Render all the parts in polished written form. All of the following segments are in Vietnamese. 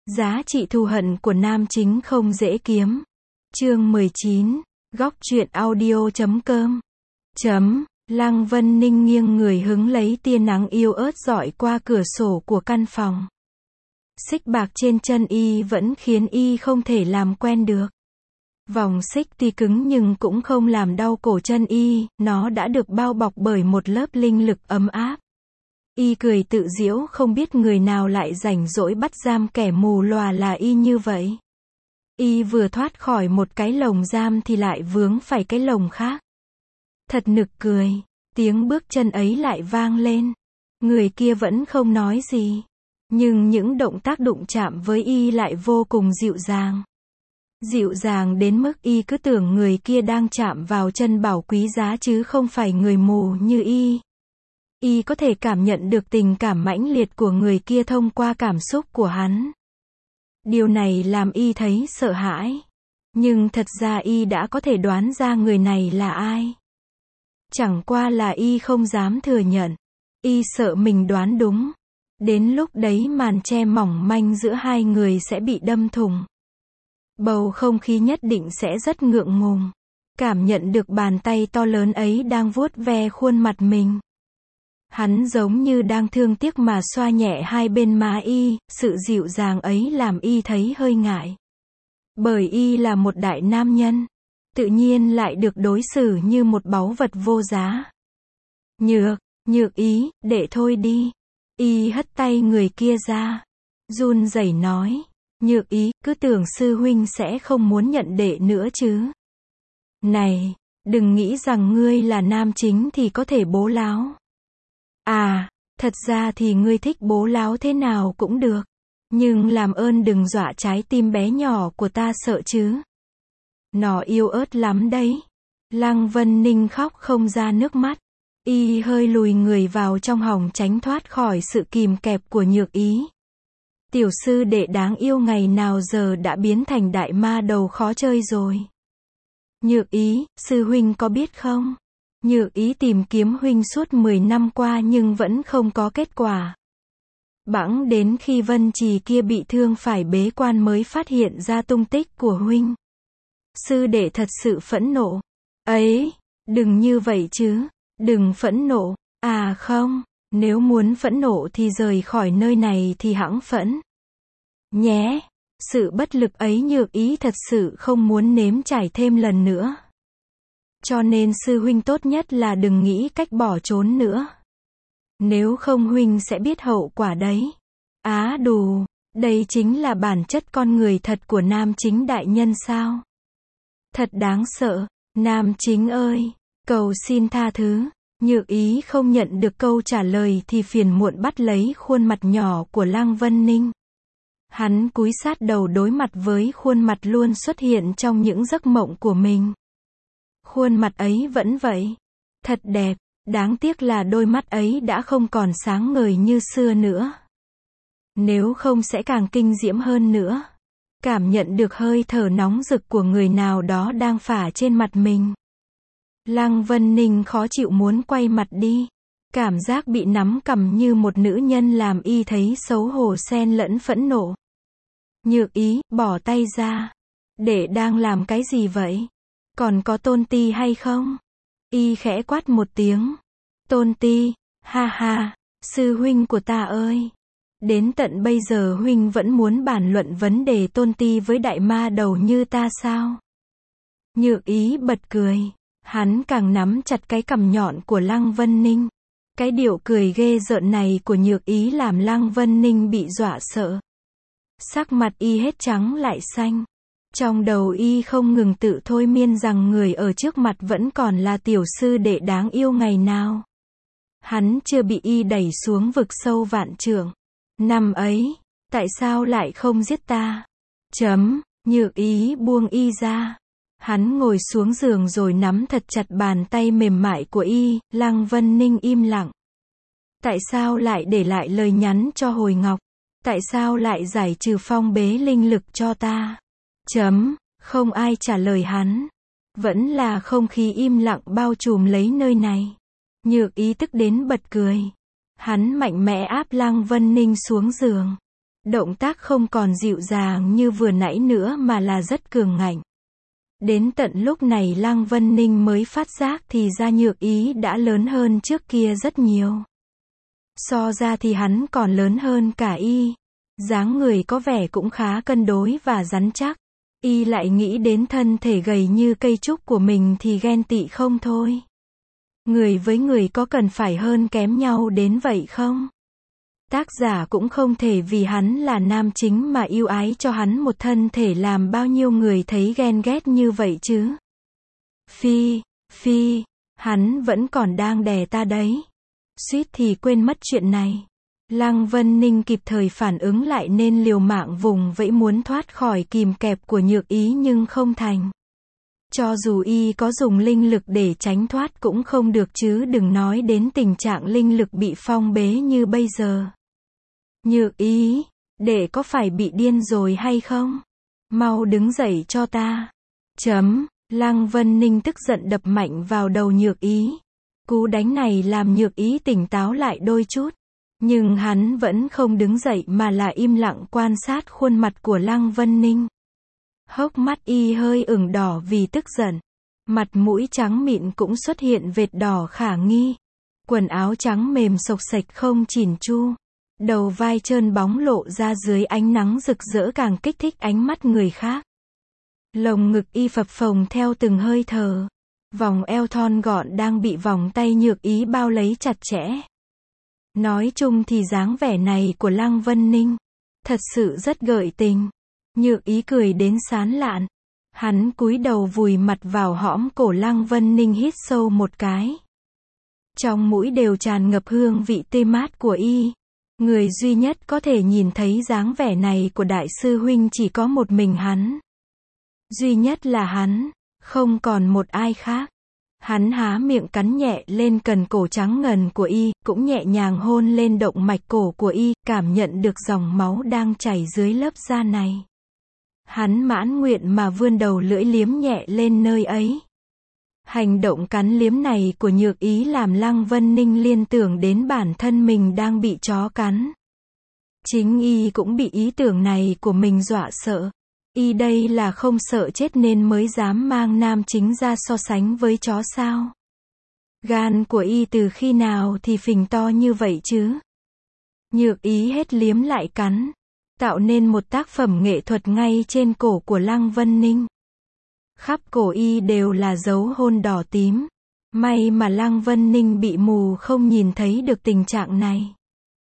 Giá trị thù hận của nam chính không dễ kiếm. Chương 19. Góc truyện audio.com. Lăng Vân Ninh nghiêng người hứng lấy tia nắng yêu ớt rọi qua cửa sổ của căn phòng. Xích bạc trên chân y vẫn khiến y không thể làm quen được. Vòng xích tuy cứng nhưng cũng không làm đau cổ chân y, nó đã được bao bọc bởi một lớp linh lực ấm áp. Y cười tự giễu, không biết người nào lại rảnh rỗi bắt giam kẻ mù lòa là y như vậy. Y vừa thoát khỏi một cái lồng giam thì lại vướng phải cái lồng khác. Thật nực cười, tiếng bước chân ấy lại vang lên. Người kia vẫn không nói gì, nhưng những động tác đụng chạm với y lại vô cùng dịu dàng. Dịu dàng đến mức y cứ tưởng người kia đang chạm vào chân bảo quý giá chứ không phải người mù như y. Y có thể cảm nhận được tình cảm mãnh liệt của người kia thông qua cảm xúc của hắn. Điều này làm y thấy sợ hãi. Nhưng thật ra y đã có thể đoán ra người này là ai. Chẳng qua là y không dám thừa nhận. Y sợ mình đoán đúng. Đến lúc đấy màn che mỏng manh giữa hai người sẽ bị đâm thủng. Bầu không khí nhất định sẽ rất ngượng ngùng. Cảm nhận được bàn tay to lớn ấy đang vuốt ve khuôn mặt mình. Hắn giống như đang thương tiếc mà xoa nhẹ hai bên má y, sự dịu dàng ấy làm y thấy hơi ngại. Bởi y là một đại nam nhân, tự nhiên lại được đối xử như một báu vật vô giá. Nhược ý, để thôi đi. Y hất tay người kia ra, run rẩy nói, Nhược ý, cứ tưởng sư huynh sẽ không muốn nhận đệ nữa chứ. Này, đừng nghĩ rằng ngươi là nam chính thì có thể bố láo. À, thật ra thì ngươi thích bố láo thế nào cũng được. Nhưng làm ơn đừng dọa trái tim bé nhỏ của ta sợ chứ. Nó yêu ớt lắm đấy. Lăng Vân Ninh khóc không ra nước mắt. Y hơi lùi người vào trong hòng tránh thoát khỏi sự kìm kẹp của Nhược ý. Tiểu sư đệ đáng yêu ngày nào giờ đã biến thành đại ma đầu khó chơi rồi. Nhược ý, sư huynh có biết không? Nhược ý tìm kiếm huynh suốt 10 năm qua nhưng vẫn không có kết quả. Bẵng đến khi Vân Trì kia bị thương phải bế quan mới phát hiện ra tung tích của huynh. Sư đệ thật sự phẫn nộ. Ấy, đừng như vậy chứ, đừng phẫn nộ. À không, nếu muốn phẫn nộ thì rời khỏi nơi này thì hẵng phẫn nhé. Sự bất lực ấy Nhược ý thật sự không muốn nếm trải thêm lần nữa. Cho nên sư huynh tốt nhất là đừng nghĩ cách bỏ trốn nữa. Nếu không huynh sẽ biết hậu quả đấy. Á đù, đây chính là bản chất con người thật của nam chính đại nhân sao? Thật đáng sợ, nam chính ơi, cầu xin tha thứ. Nhược ý không nhận được câu trả lời thì phiền muộn bắt lấy khuôn mặt nhỏ của Lăng Vân Ninh. Hắn cúi sát đầu đối mặt với khuôn mặt luôn xuất hiện trong những giấc mộng của mình. Khuôn mặt ấy vẫn vậy. Thật đẹp, đáng tiếc là đôi mắt ấy đã không còn sáng ngời như xưa nữa. Nếu không sẽ càng kinh diễm hơn nữa. Cảm nhận được hơi thở nóng rực của người nào đó đang phả trên mặt mình. Lăng Vân Ninh khó chịu muốn quay mặt đi. Cảm giác bị nắm cầm như một nữ nhân làm y thấy xấu hổ xen lẫn phẫn nộ. Nhược ý, bỏ tay ra. Đệ đang làm cái gì vậy? Còn có Tôn Ti hay không? Y khẽ quát một tiếng. Tôn Ti, ha ha, sư huynh của ta ơi. Đến tận bây giờ huynh vẫn muốn bàn luận vấn đề Tôn Ti với đại ma đầu như ta sao? Nhược ý bật cười. Hắn càng nắm chặt cái cằm nhọn của Lăng Vân Ninh. Cái điệu cười ghê rợn này của Nhược ý làm Lăng Vân Ninh bị dọa sợ. Sắc mặt y hết trắng lại xanh. Trong đầu y không ngừng tự thôi miên rằng người ở trước mặt vẫn còn là tiểu sư đệ đáng yêu ngày nào. Hắn chưa bị y đẩy xuống vực sâu vạn trượng. Năm ấy, tại sao lại không giết ta? Nhược ý buông y ra. Hắn ngồi xuống giường rồi nắm thật chặt bàn tay mềm mại của y. Lăng Vân Ninh im lặng. Tại sao lại để lại lời nhắn cho Hồi Ngọc? Tại sao lại giải trừ phong bế linh lực cho ta? Không ai trả lời hắn. Vẫn là không khí im lặng bao trùm lấy nơi này. Nhược ý tức đến bật cười. Hắn mạnh mẽ áp Lăng Vân Ninh xuống giường. Động tác không còn dịu dàng như vừa nãy nữa mà là rất cường ngạnh. Đến tận lúc này Lăng Vân Ninh mới phát giác thì ra Nhược Ý đã lớn hơn trước kia rất nhiều. So ra thì hắn còn lớn hơn cả y. Dáng người có vẻ cũng khá cân đối và rắn chắc. Y lại nghĩ đến thân thể gầy như cây trúc của mình thì ghen tị không thôi. Người với người có cần phải hơn kém nhau đến vậy không? Tác giả cũng không thể vì hắn là nam chính mà yêu ái cho hắn một thân thể làm bao nhiêu người thấy ghen ghét như vậy chứ. Phi, hắn vẫn còn đang đè ta đấy. Suýt thì quên mất chuyện này. Lăng Vân Ninh kịp thời phản ứng lại nên liều mạng vùng vẫy muốn thoát khỏi kìm kẹp của Nhược Ý nhưng không thành. Cho dù y có dùng linh lực để tránh thoát cũng không được chứ đừng nói đến tình trạng linh lực bị phong bế như bây giờ. Nhược Ý, đệ có phải bị điên rồi hay không? Mau đứng dậy cho ta. Lăng Vân Ninh tức giận đập mạnh vào đầu Nhược Ý. Cú đánh này làm Nhược Ý tỉnh táo lại đôi chút. Nhưng hắn vẫn không đứng dậy mà là im lặng quan sát khuôn mặt của Lăng Vân Ninh. Hốc mắt y hơi ửng đỏ vì tức giận. Mặt mũi trắng mịn cũng xuất hiện vệt đỏ khả nghi. Quần áo trắng mềm xộc xệch không chỉn chu. Đầu vai trơn bóng lộ ra dưới ánh nắng rực rỡ càng kích thích ánh mắt người khác. Lồng ngực y phập phồng theo từng hơi thở. Vòng eo thon gọn đang bị vòng tay Nhược Ý bao lấy chặt chẽ. Nói chung thì dáng vẻ này của Lăng Vân Ninh thật sự rất gợi tình. Nhược Ý cười đến sán lạn. Hắn cúi đầu vùi mặt vào hõm cổ Lăng Vân Ninh hít sâu một cái. Trong mũi đều tràn ngập hương vị tươi mát của y. Người duy nhất có thể nhìn thấy dáng vẻ này của đại sư huynh chỉ có một mình hắn. Duy nhất là hắn, không còn một ai khác. Hắn há miệng cắn nhẹ lên cần cổ trắng ngần của y, cũng nhẹ nhàng hôn lên động mạch cổ của y, cảm nhận được dòng máu đang chảy dưới lớp da này. Hắn mãn nguyện mà vươn đầu lưỡi liếm nhẹ lên nơi ấy. Hành động cắn liếm này của Nhược Ý làm Lăng Vân Ninh liên tưởng đến bản thân mình đang bị chó cắn. Chính y cũng bị ý tưởng này của mình dọa sợ. Y đây là không sợ chết nên mới dám mang nam chính ra so sánh với chó sao? Gan của y từ khi nào thì phình to như vậy chứ? Nhược Ý hết liếm lại cắn, tạo nên một tác phẩm nghệ thuật ngay trên cổ của Lăng Vân Ninh. Khắp cổ y đều là dấu hôn đỏ tím. May mà Lăng Vân Ninh bị mù không nhìn thấy được tình trạng này.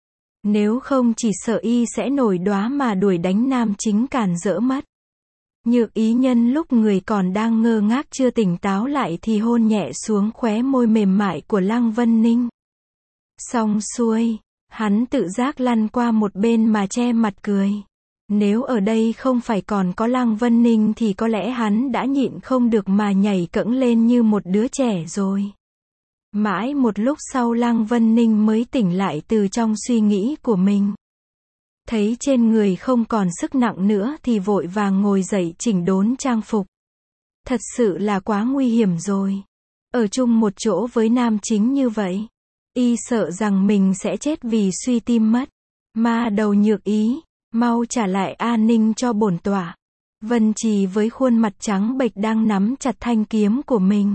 Nếu không chỉ sợ y sẽ nổi đoá mà đuổi đánh nam chính cản rỡ mất. Nhược Ý nhân lúc người còn đang ngơ ngác chưa tỉnh táo lại thì hôn nhẹ xuống khóe môi mềm mại của Lăng Vân Ninh. Xong xuôi, hắn tự giác lăn qua một bên mà che mặt cười. Nếu ở đây không phải còn có Lăng Vân Ninh thì có lẽ hắn đã nhịn không được mà nhảy cẫng lên như một đứa trẻ rồi. Mãi một lúc sau Lăng Vân Ninh mới tỉnh lại từ trong suy nghĩ của mình. Thấy trên người không còn sức nặng nữa thì vội vàng ngồi dậy chỉnh đốn trang phục. Thật sự là quá nguy hiểm rồi. Ở chung một chỗ với nam chính như vậy. Y sợ rằng mình sẽ chết vì suy tim mất. Ma đầu Nhược Ý, mau trả lại an ninh cho bổn tọa. Vân Trì với khuôn mặt trắng bệch đang nắm chặt thanh kiếm của mình.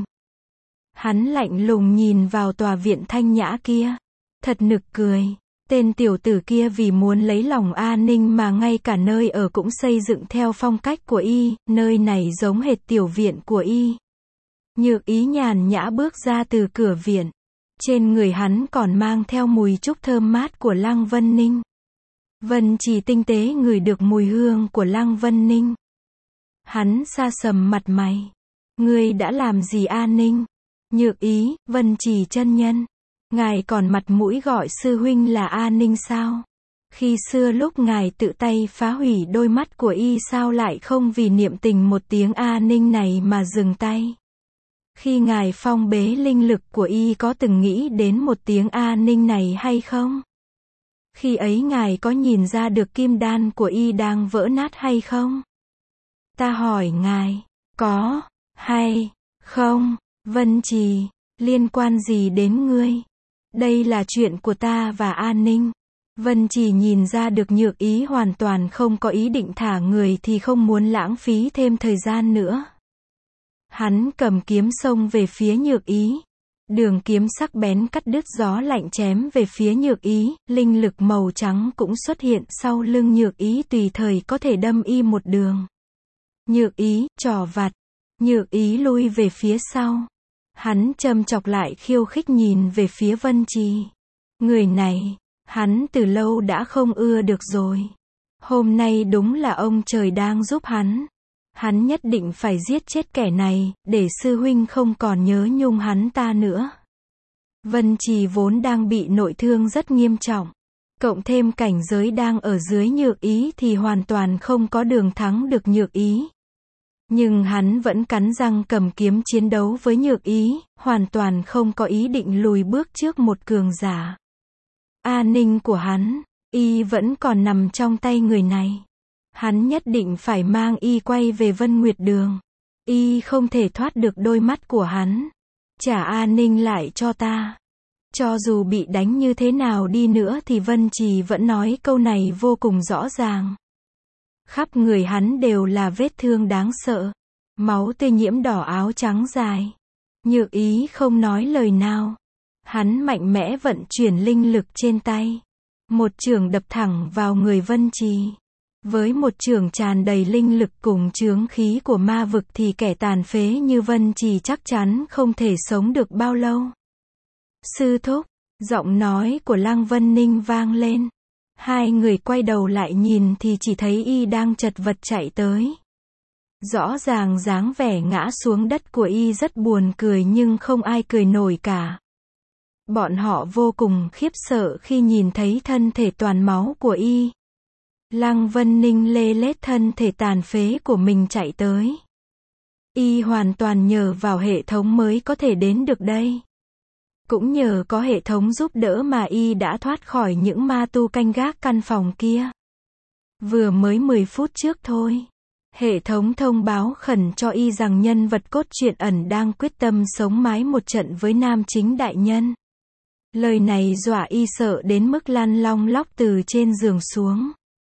Hắn lạnh lùng nhìn vào tòa viện thanh nhã kia. Thật nực cười. Tên tiểu tử kia vì muốn lấy lòng an ninh mà ngay cả nơi ở cũng xây dựng theo phong cách của y, nơi này giống hệt tiểu viện của y. Nhược Ý nhàn nhã bước ra từ cửa viện. Trên người hắn còn mang theo mùi trúc thơm mát của Lăng Vân Ninh. Vân Trì tinh tế ngửi được mùi hương của Lăng Vân Ninh. Hắn sa sầm mặt mày. Ngươi đã làm gì an ninh? Nhược Ý, Vân Trì chân nhân. Ngài còn mặt mũi gọi sư huynh là an ninh sao? Khi xưa lúc ngài tự tay phá hủy đôi mắt của y sao lại không vì niệm tình một tiếng an ninh này mà dừng tay? Khi ngài phong bế linh lực của y có từng nghĩ đến một tiếng an ninh này hay không? Khi ấy ngài có nhìn ra được kim đan của y đang vỡ nát hay không? Ta hỏi ngài, có hay không? Vân Trì, liên quan gì đến ngươi? Đây là chuyện của ta và an ninh. Vân Trì nhìn ra được Nhược Ý hoàn toàn không có ý định thả người thì không muốn lãng phí thêm thời gian nữa. Hắn cầm kiếm xông về phía Nhược Ý. Đường kiếm sắc bén cắt đứt gió lạnh chém về phía Nhược Ý, linh lực màu trắng cũng xuất hiện sau lưng Nhược Ý tùy thời có thể đâm y một đường. Nhược Ý, trò vặt. Nhược Ý lui về phía sau. Hắn châm chọc lại khiêu khích nhìn về phía Vân Trì. Người này, hắn từ lâu đã không ưa được rồi. Hôm nay đúng là ông trời đang giúp hắn. Hắn nhất định phải giết chết kẻ này, để sư huynh không còn nhớ nhung hắn ta nữa. Vân Trì vốn đang bị nội thương rất nghiêm trọng. Cộng thêm cảnh giới đang ở dưới Nhược Ý thì hoàn toàn không có đường thắng được Nhược Ý. Nhưng hắn vẫn cắn răng cầm kiếm chiến đấu với Nhược Ý, hoàn toàn không có ý định lùi bước trước một cường giả. An ninh của hắn, y vẫn còn nằm trong tay người này. Hắn nhất định phải mang y quay về Vân Nguyệt Đường. Y không thể thoát được đôi mắt của hắn. Trả an ninh lại cho ta. Cho dù bị đánh như thế nào đi nữa thì Vân Trì vẫn nói câu này vô cùng rõ ràng. Khắp người hắn đều là vết thương đáng sợ. Máu tươi nhiễm đỏ áo trắng dài. Nhược Ý không nói lời nào. Hắn mạnh mẽ vận chuyển linh lực trên tay. Một chưởng đập thẳng vào người Vân Trì. Với một chưởng tràn đầy linh lực cùng chướng khí của ma vực thì kẻ tàn phế như Vân Trì chắc chắn không thể sống được bao lâu. Sư thúc, giọng nói của Lăng Vân Ninh vang lên. Hai người quay đầu lại nhìn thì chỉ thấy y đang chật vật chạy tới. Rõ ràng dáng vẻ ngã xuống đất của y rất buồn cười nhưng không ai cười nổi cả. Bọn họ vô cùng khiếp sợ khi nhìn thấy thân thể toàn máu của y. Lăng Vân Ninh lê lết thân thể tàn phế của mình chạy tới. Y hoàn toàn nhờ vào hệ thống mới có thể đến được đây. Cũng nhờ có hệ thống giúp đỡ mà y đã thoát khỏi những ma tu canh gác căn phòng kia. Vừa mới 10 phút trước thôi. Hệ thống thông báo khẩn cho y rằng nhân vật cốt truyện ẩn đang quyết tâm sống mái một trận với nam chính đại nhân. Lời này dọa y sợ đến mức lăn long lóc từ trên giường xuống.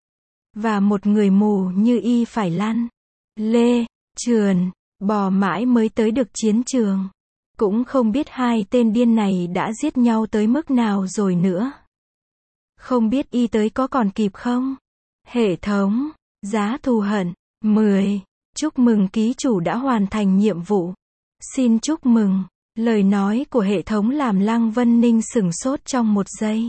Và một người mù như y phải lăn, lê, trườn, bò mãi mới tới được chiến trường. Cũng không biết hai tên điên này đã giết nhau tới mức nào rồi nữa. Không biết y tới có còn kịp không? Hệ thống, giá thù hận, 10. Chúc mừng ký chủ đã hoàn thành nhiệm vụ. Xin chúc mừng. Lời nói của hệ thống làm Lăng Vân Ninh sửng sốt trong một giây.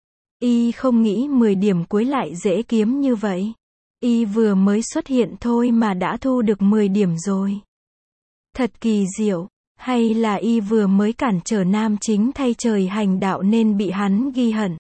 Y không nghĩ 10 điểm cuối lại dễ kiếm như vậy. Y vừa mới xuất hiện thôi mà đã thu được 10 điểm rồi. Thật kỳ diệu. Hay là y vừa mới cản trở nam chính thay trời hành đạo nên bị hắn ghi hận.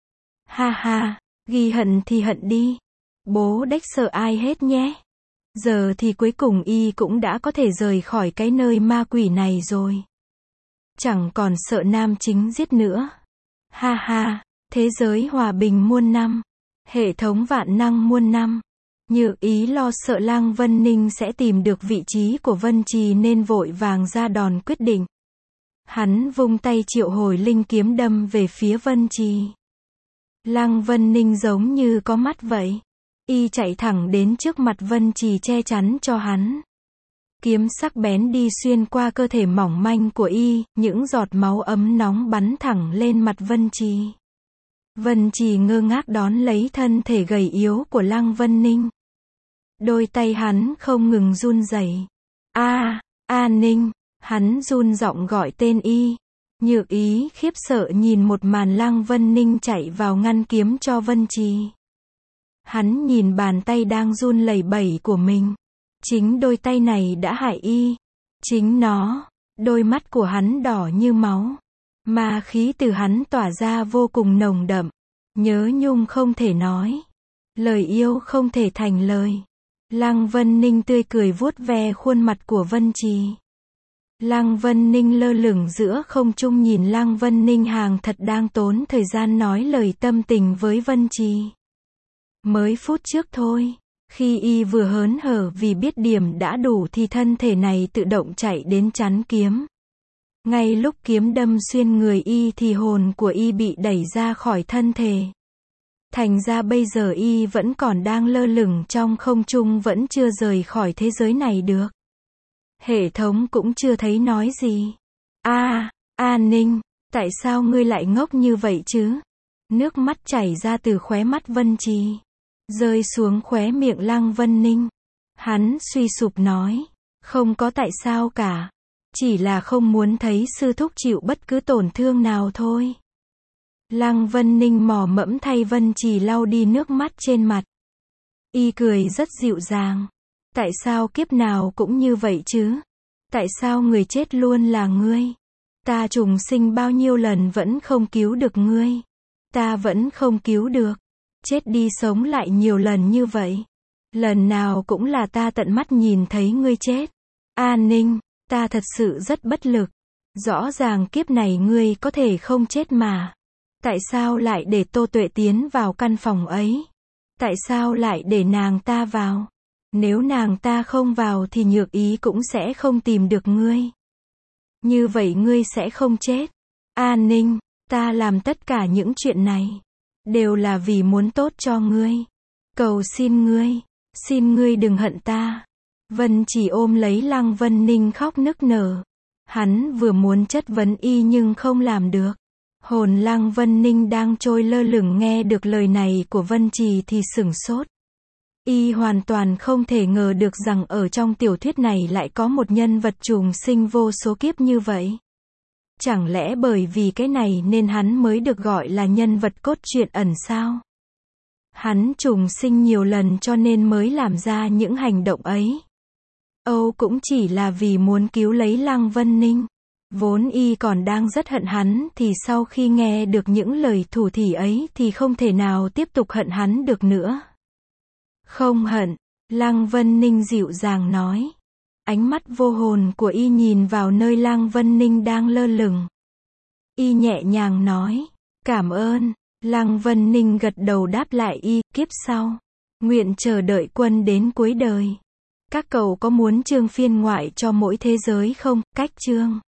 Ha ha, ghi hận thì hận đi. Bố đếch sợ ai hết nhé. Giờ thì cuối cùng y cũng đã có thể rời khỏi cái nơi ma quỷ này rồi. Chẳng còn sợ nam chính giết nữa. Ha ha, thế giới hòa bình muôn năm. Hệ thống vạn năng muôn năm. Nhược Ý lo sợ Lăng Vân Ninh sẽ tìm được vị trí của Vân Trì nên vội vàng ra đòn quyết định. Hắn vung tay triệu hồi linh kiếm đâm về phía Vân Trì. Lăng Vân Ninh giống như có mắt vậy. Y chạy thẳng đến trước mặt Vân Trì che chắn cho hắn. Kiếm sắc bén đi xuyên qua cơ thể mỏng manh của y, những giọt máu ấm nóng bắn thẳng lên mặt Vân Trì. Vân Trì ngơ ngác đón lấy thân thể gầy yếu của Lăng Vân Ninh. Đôi tay hắn không ngừng run rẩy. An Ninh, hắn run giọng gọi tên y. Nhược Ý khiếp sợ nhìn một màn Lăng Vân Ninh chạy vào ngăn kiếm cho Vân Trì. Hắn nhìn bàn tay đang run lẩy bẩy của mình. Chính đôi tay này đã hại y. Chính nó. Đôi mắt của hắn đỏ như máu. Ma khí từ hắn tỏa ra vô cùng nồng đậm. Nhớ nhung không thể nói. Lời yêu không thể thành lời. Lăng Vân Ninh tươi cười vuốt ve khuôn mặt của Vân Trì. Lăng Vân Ninh lơ lửng giữa không trung nhìn Lăng Vân Ninh hàng thật đang tốn thời gian nói lời tâm tình với Vân Trì. Mới phút trước thôi, khi y vừa hớn hở vì biết điểm đã đủ thì thân thể này tự động chạy đến chắn kiếm. Ngay lúc kiếm đâm xuyên người y thì hồn của y bị đẩy ra khỏi thân thể. Thành ra bây giờ y vẫn còn đang lơ lửng trong không trung, vẫn chưa rời khỏi thế giới này được. Hệ thống cũng chưa thấy nói gì. An Ninh, tại sao ngươi lại ngốc như vậy chứ? Nước mắt chảy ra từ khóe mắt Vân Trì, rơi xuống khóe miệng Lăng Vân Ninh. Hắn suy sụp nói, không có tại sao cả. Chỉ là không muốn thấy sư thúc chịu bất cứ tổn thương nào thôi. Lăng Vân Ninh mò mẫm thay Vân Trì lau đi nước mắt trên mặt. Y cười rất dịu dàng. Tại sao kiếp nào cũng như vậy chứ? Tại sao người chết luôn là ngươi? Ta trùng sinh bao nhiêu lần vẫn không cứu được ngươi. Ta vẫn không cứu được. Chết đi sống lại nhiều lần như vậy. Lần nào cũng là ta tận mắt nhìn thấy ngươi chết. An Ninh, ta thật sự rất bất lực. Rõ ràng kiếp này ngươi có thể không chết mà. Tại sao lại để Tô Tuệ tiến vào căn phòng ấy? Tại sao lại để nàng ta vào? Nếu nàng ta không vào thì Nhược Ý cũng sẽ không tìm được ngươi. Như vậy ngươi sẽ không chết. An Ninh, ta làm tất cả những chuyện này đều là vì muốn tốt cho ngươi. Cầu xin ngươi đừng hận ta. Vân Chỉ ôm lấy Lăng Vân Ninh khóc nức nở. Hắn vừa muốn chất vấn y nhưng không làm được. Hồn Lăng Vân Ninh đang trôi lơ lửng nghe được lời này của Vân Trì thì sửng sốt. Y hoàn toàn không thể ngờ được rằng ở trong tiểu thuyết này lại có một nhân vật trùng sinh vô số kiếp như vậy. Chẳng lẽ bởi vì cái này nên hắn mới được gọi là nhân vật cốt truyện ẩn sao? Hắn trùng sinh nhiều lần cho nên mới làm ra những hành động ấy. Âu cũng chỉ là vì muốn cứu lấy Lăng Vân Ninh. Vốn y còn đang rất hận hắn thì sau khi nghe được những lời thủ thỉ ấy thì không thể nào tiếp tục hận hắn được nữa. Không hận, Lăng Vân Ninh dịu dàng nói. Ánh mắt vô hồn của y nhìn vào nơi Lăng Vân Ninh đang lơ lửng. Y nhẹ nhàng nói, cảm ơn. Lăng Vân Ninh gật đầu đáp lại y, kiếp sau nguyện chờ đợi quân đến cuối đời. Các cậu có muốn chương phiên ngoại cho mỗi thế giới không? Cách chương